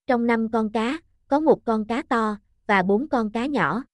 Trong 5 con cá, có một con cá to, và 4 con cá nhỏ.